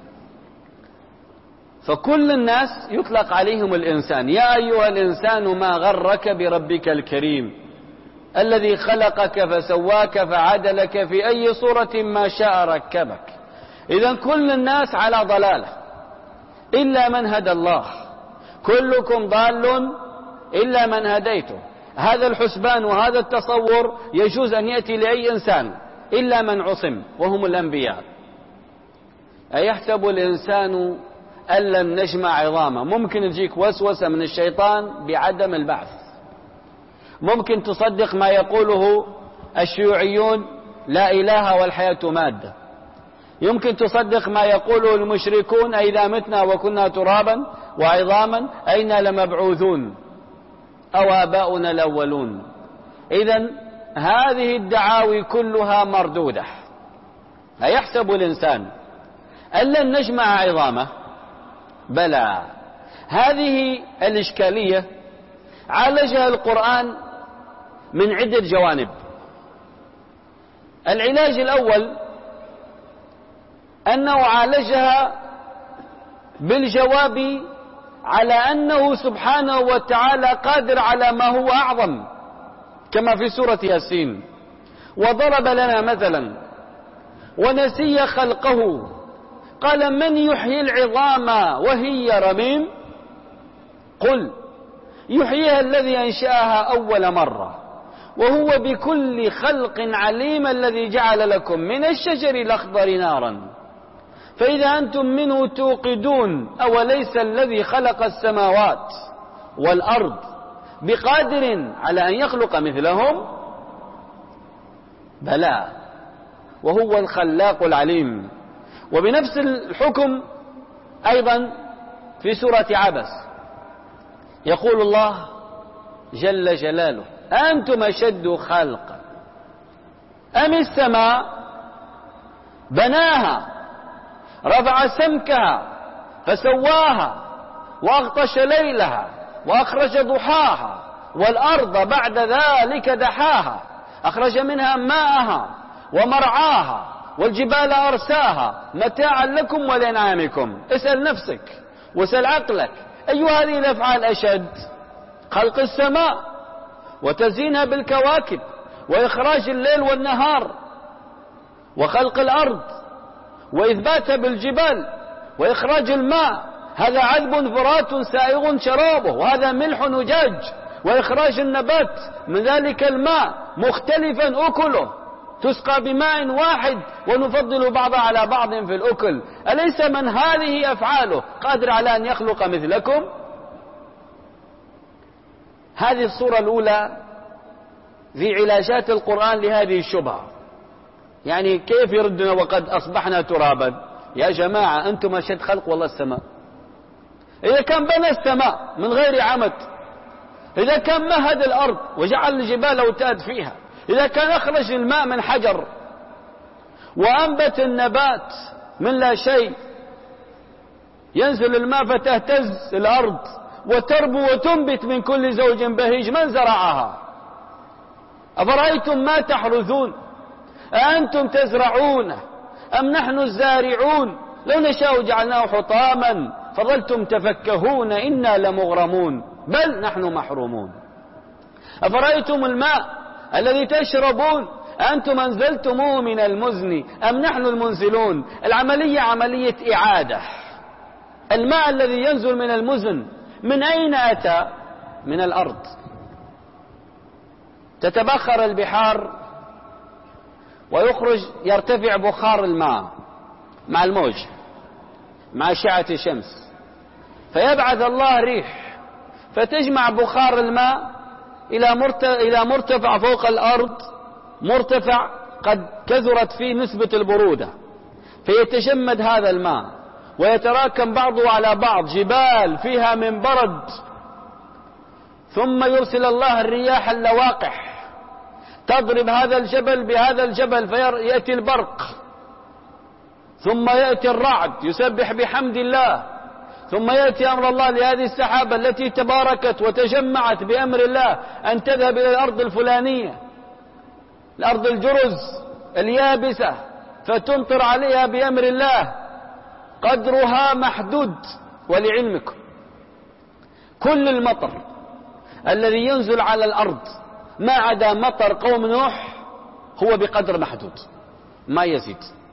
فكل الناس يطلق عليهم الإنسان. يا أيها الإنسان ما غرك بربك الكريم الذي خلقك فسواك فعدلك في أي صورة ما شاء ركبك. إذن كل الناس على ضلالة إلا من هدى الله. كلكم ضال إلا من هديته. هذا الحسبان وهذا التصور يجوز أن يأتي لأي إنسان إلا من عصم، وهم الأنبياء. أيحسب الإنسان أن لن نجمع عظامه. ممكن تجيك وسوسة من الشيطان بعدم البعث. ممكن تصدق ما يقوله الشيوعيون: لا إله والحياة مادة. يمكن تصدق ما يقوله المشركون: أئذا متنا وكنا ترابا وعظاما أئنا لمبعوثون أو آباؤنا الأولون. إذن هذه الدعاوي كلها مردودة. أيحسب الإنسان أن لن نجمع عظامه؟ بلى. هذه الإشكالية عالجها القرآن من عدة جوانب. العلاج الأول أنه عالجها بالجواب على أنه سبحانه وتعالى قادر على ما هو أعظم، كما في سورة ياسين. وضرب لنا مثلا ونسي خلقه قال من يحيي العظام وهي رميم قل يحييها الذي أنشأها أول مرة وهو بكل خلق عليم الذي جعل لكم من الشجر الأخضر نارا فإذا أنتم منه توقدون أوليس الذي خلق السماوات والأرض بقادر على أن يخلق مثلهم بلى وهو الخلاق العليم. وبنفس الحكم أيضا في سورة عبس يقول الله جل جلاله أنتم أشد خلقا أم السماء بناها رفع سمكها فسواها وأغطش ليلها وأخرج ضحاها والأرض بعد ذلك دحاها أخرج منها ماءها ومرعاها والجبال أرساها متاعا لكم ولأنعامكم. اسأل نفسك واسأل عقلك أي هذه الأفعال أشد؟ خلق السماء وتزيينها بالكواكب وإخراج الليل والنهار، وخلق الأرض وإثباتها بالجبال وإخراج الماء، هذا عذب فرات سائغ شرابه وهذا ملح نجاج، وإخراج النبات من ذلك الماء مختلفا أكله تسقى بماء واحد ونفضل بعضها على بعض في الأكل. أليس من هذه أفعاله قادر على أن يخلق مثلكم؟ هذه الصورة الأولى في علاجات القرآن لهذه الشبهة. يعني كيف يردنا وقد أصبحنا ترابا؟ يا جماعة أنتم أشد خلق والله السماء. إذا كان بنى السماء من غير عمد، إذا كان مهد الأرض وجعل الجبال أوتاد فيها، إذا كان أخرج الماء من حجر وأنبت النبات من لا شيء، ينزل الماء فتهتز الأرض وتربو وتنبت من كل زوج بهيج، من زرعها؟ أفرأيتم ما تحرثون أأنتم تزرعونه أم نحن الزارعون لو نشاء جعلناه حطاما فظلتم تفكهون إنا لمغرمون بل نحن محرومون. أفرأيتم الماء الذي تشربون أنتم أنزلتموه من المزن أم نحن المنزلون؟ العملية عملية إعادة. الماء الذي ينزل من المزن من أين أتى؟ من الأرض. تتبخر البحار ويخرج يرتفع بخار الماء مع الموج مع أشعة الشمس، فيبعث الله ريح فتجمع بخار الماء إلى مرتفع فوق الأرض، مرتفع قد كثرت فيه نسبة البرودة، فيتجمد هذا الماء ويتراكم بعضه على بعض، جبال فيها من برد، ثم يرسل الله الرياح اللواقح تضرب هذا الجبل بهذا الجبل فيأتي البرق، ثم يأتي الرعد يسبح بحمد الله، ثم يأتي أمر الله لهذه السحابة التي تباركت وتجمعت بأمر الله أن تذهب إلى الأرض الفلانية، الأرض الجرز اليابسة، فتمطر عليها بأمر الله قدرها محدود. ولعلمكم كل المطر الذي ينزل على الأرض ما عدا مطر قوم نوح هو بقدر محدود ما يزيد.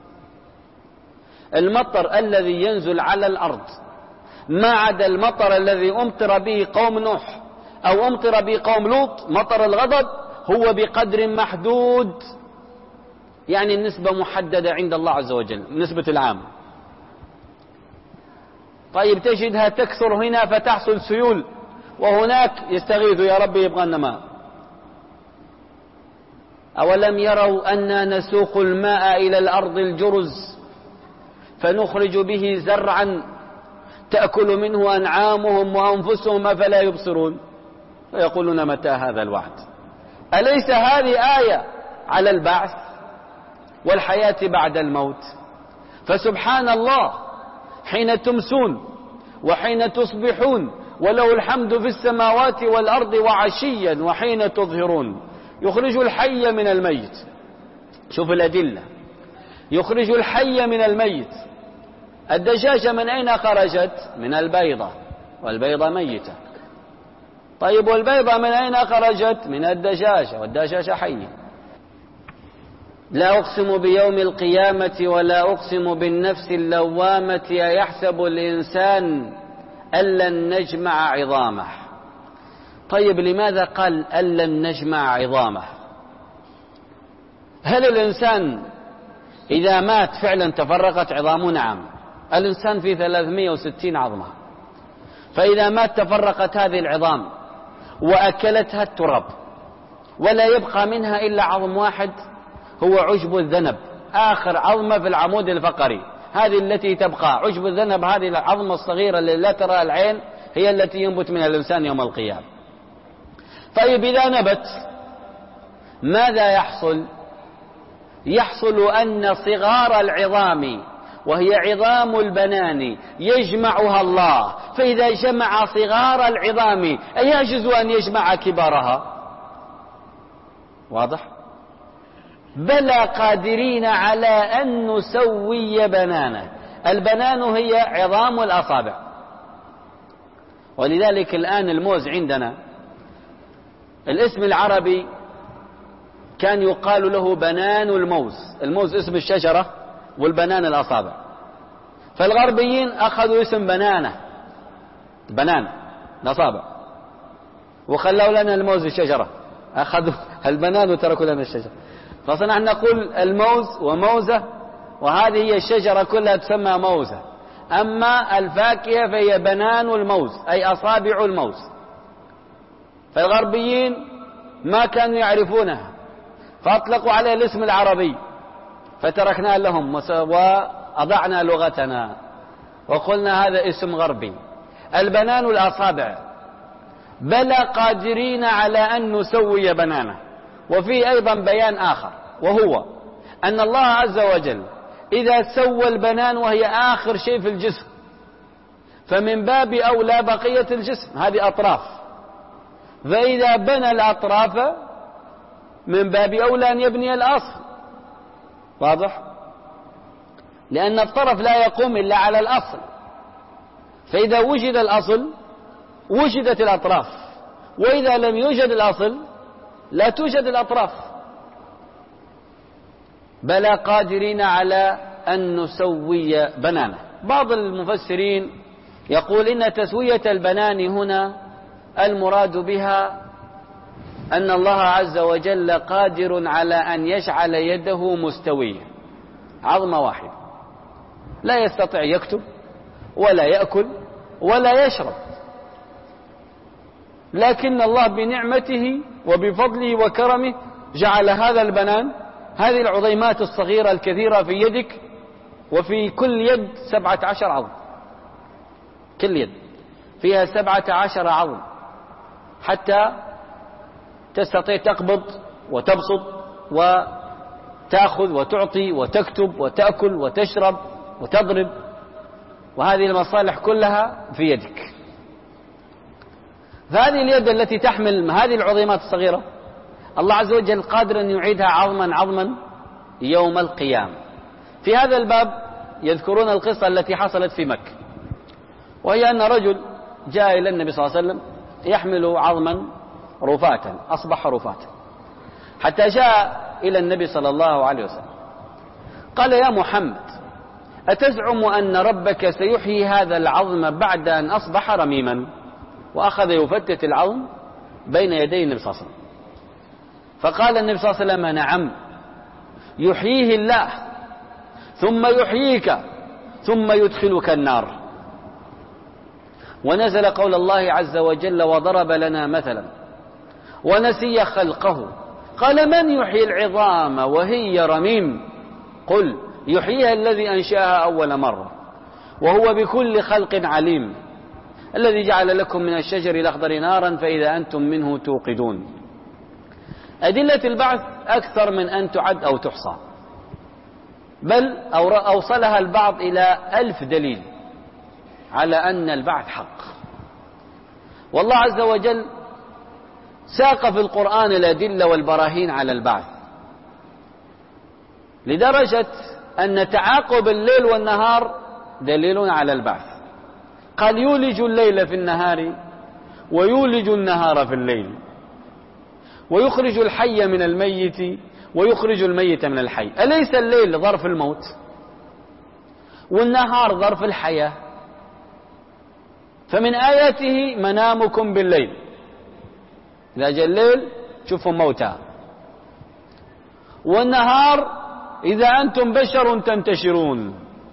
المطر الذي ينزل على الأرض ما عدا المطر الذي أمطر به قوم نوح أو أمطر به قوم لوط، مطر الغضب، هو بقدر محدود، يعني النسبة محددة عند الله عز وجل، نسبة العام. طيب تجدها تكثر هنا فتحصل سيول، وهناك يستغيث يا رب يبغى النماء. أولم يروا أنا نسوق الماء إلى الأرض الجرز فنخرج به زرعا تأكل منه أنعامهم وأنفسهم أفلا يبصرون ويقولون متى هذا الوعد. أليس هذه آية على البعث والحياة بعد الموت؟ فسبحان الله حين تمسون وحين تصبحون وله الحمد في السماوات والأرض وعشيا وحين تظهرون، يخرج الحي من الميت. شوف الأدلة، يخرج الحي من الميت. الدجاجة من أين خرجت؟ من البيضة، والبيضة ميتة. طيب والبيضة من أين خرجت؟ من الدجاجة، والدجاجة حية. لا أقسم بيوم القيامة ولا أقسم بالنفس اللوامة أيحسب الإنسان أن لن نجمع عظامه. طيب لماذا قال أن لن نجمع عظامه؟ هل الإنسان إذا مات فعلا تفرقت عظامه؟ نعم، الإنسان فيه ثلاثمائة وستين عظمة، فإذا مات تفرقت هذه العظام وأكلتها التراب، ولا يبقى منها إلا عظم واحد هو عشب الذنب، آخر عظمة في العمود الفقري، هذه التي تبقى. عشب الذنب هذه العظمة الصغيرة اللي لا ترى العين هي التي ينبت منها الإنسان يوم القيامة. طيب إذا نبت ماذا يحصل؟ يحصل أن صغار العظام وهي عظام البنان يجمعها الله، فإذا جمع صغار العظام أيعجز أن يجمع كبارها؟ واضح؟ بلى قادرين على أن نسوي بنانه. البنان هي عظام الأصابع، ولذلك الآن الموز عندنا الاسم العربي كان يقال له بنان الموز. الموز اسم الشجرة والبنان الأصابع، فالغربيين أخذوا اسم بنانة، بنان الأصابع، وخلوا لنا الموز الشجرة، أخذوا البنان وتركوا لنا الشجرة، فصنع نقول الموز وموزة، وهذه هي الشجرة كلها تسمى موزة. أما الفاكهة فهي بنان الموز أي أصابع الموز، فالغربيين ما كانوا يعرفونها فأطلقوا عليه الاسم العربي، فتركنا لهم وأضعنا لغتنا وقلنا هذا اسم غربي. البنان الأصابع، بلى قادرين على أن نسوي بنانه. وفي أيضا بيان آخر، وهو أن الله عز وجل إذا سوى البنان وهي آخر شيء في الجسم فمن باب أولى بقية الجسم، هذه أطراف، فإذا بنى الأطراف من باب أولى أن يبني الأصل. واضح؟ لأن الطرف لا يقوم إلا على الأصل، فإذا وجد الأصل وجدت الأطراف، وإذا لم يوجد الأصل لا توجد الأطراف. بلى قادرين على أن نسوي بنانه. بعض المفسرين يقول إن تسوية البنان هنا المراد بها أن الله عز وجل قادر على أن يجعل يده مستوية، عظمة واحدة، لا يستطيع يكتب ولا يأكل ولا يشرب، لكن الله بنعمته وبفضله وكرمه جعل هذا البنان، هذه العظيمات الصغيرة الكثيرة في يدك، وفي كل يد سبعة عشر عظم، كل يد فيها سبعة عشر عظم، حتى تستطيع تقبض وتبسط وتأخذ وتعطي وتكتب وتأكل وتشرب وتضرب، وهذه المصالح كلها في يدك. فهذه اليد التي تحمل هذه العظيمات الصغيرة الله عز وجل قادر أن يعيدها عظما عظما يوم القيامة. في هذا الباب يذكرون القصة التي حصلت في مكة، وهي أن رجل جاء إلى النبي صلى الله عليه وسلم يحمل عظما رفاتا، أصبح رفاتا، حتى جاء إلى النبي صلى الله عليه وسلم قال: يا محمد، أتزعم أن ربك سيحيي هذا العظم بعد أن أصبح رميما؟ وأخذ يفتت العظم بين يدي النبي صلى الله عليه وسلم، فقال النبي صلى الله عليه وسلم: نعم، يحييه الله ثم يحييك ثم يدخلك النار. ونزل قول الله عز وجل: وضرب لنا مثلا ونسي خلقه قال: من يحيي العظام وهي رميم؟ قل يحييها الذي أنشأها أول مرة وهو بكل خلق عليم، الذي جعل لكم من الشجر الأخضر نارا فإذا أنتم منه توقدون. أدلة البعث أكثر من أن تعد أو تحصى، بل أوصلها البعض إلى ألف دليل على أن البعث حق. والله عز وجل ساق في القرآن الأدلة والبراهين على البعث، لدرجة أن تعاقب الليل والنهار دليل على البعث. قال يولج الليل في النهار ويولج النهار في الليل، ويخرج الحي من الميت ويخرج الميت من الحي. أليس الليل ظرف الموت والنهار ظرف الحياة؟ فمن آياته منامكم بالليل، إذا جاء الليل تشوفوا موتى، والنهار إذا أنتم بشر تنتشرون.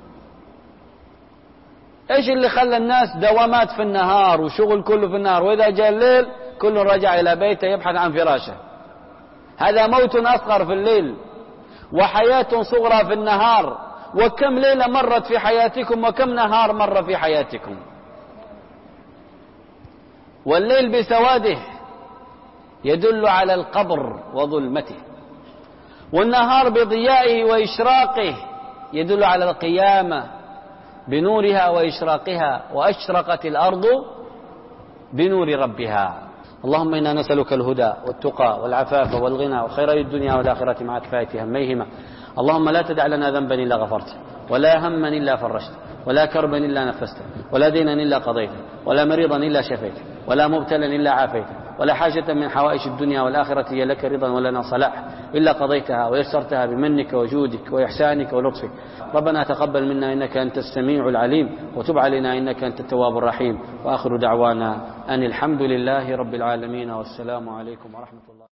إيش اللي خلى الناس دوامات في النهار وشغل كله في النهار، وإذا جاء الليل كل رجع إلى بيته يبحث عن فراشه؟ هذا موت أصغر في الليل وحياة صغرى في النهار. وكم ليلة مرت في حياتكم وكم نهار مر في حياتكم؟ والليل بسواده يدل على القبر وظلمته، والنهار بضيائه وإشراقه يدل على القيامة بنورها وإشراقها، وأشرقت الأرض بنور ربها. اللهم إنا نسألك الهدى والتقى والعفاف والغنى وخيري الدنيا والآخرة مع كفاية هميهما. اللهم لا تدع لنا ذنبا إلا غفرته، ولا هما إلا فرجته، ولا كربا إلا نفسته، ولا دينا إلا قضيته، ولا مريضا إلا شفيته، ولا مبتلا إلا عافيته، ولا حاجة من حوائج الدنيا والآخرة هي لك رضا ولنا صلاح إلا قضيتها ويسرتها بمنك وجودك وإحسانك ولطفك. ربنا تقبل منا إنك أنت السميع العليم، وتب علينا إنك أنت التواب الرحيم. وآخر دعوانا أن الحمد لله رب العالمين، والسلام عليكم ورحمة الله.